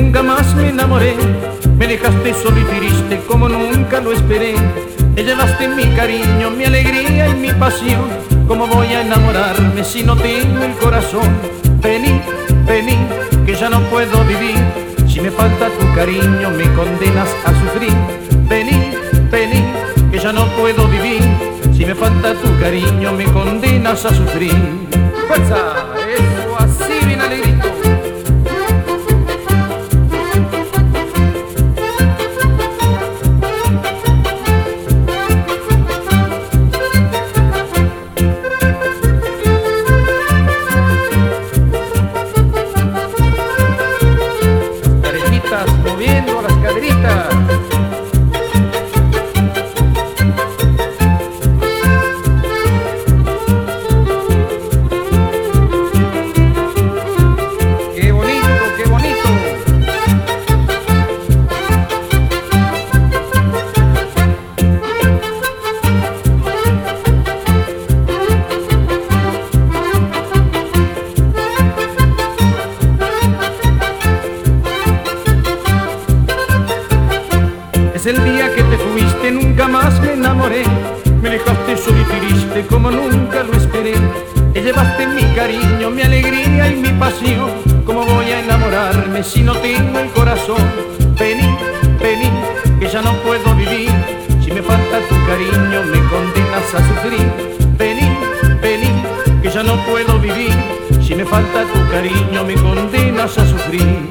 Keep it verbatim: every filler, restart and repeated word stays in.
nunca más me enamoré. Me dejaste solo y triste como nunca lo esperé. Te llevaste mi cariño, mi alegría y mi pasión. ¿Cómo voy a enamorarme si no tengo el corazón? Vení, vení, que ya no puedo vivir. Si me falta tu cariño me condenas a sufrir. Vení, vení, que ya no puedo vivir. Si me falta tu cariño me condenas a sufrir. ¡Fuerza! Eso, así bien alegrito. Moviendo las caderitas. Qué bonito, qué bonito. Es el día que te fuiste, nunca más me enamoré. Me dejaste solo y triste como nunca lo esperé. Te llevaste mi cariño, mi alegría y mi pasión. ¿Cómo voy a enamorarme si no tengo el corazón? Vení, vení, que ya no puedo vivir. Si me falta tu cariño me condenas a sufrir. Vení, vení, que ya no puedo vivir. Si me falta tu cariño me condenas a sufrir.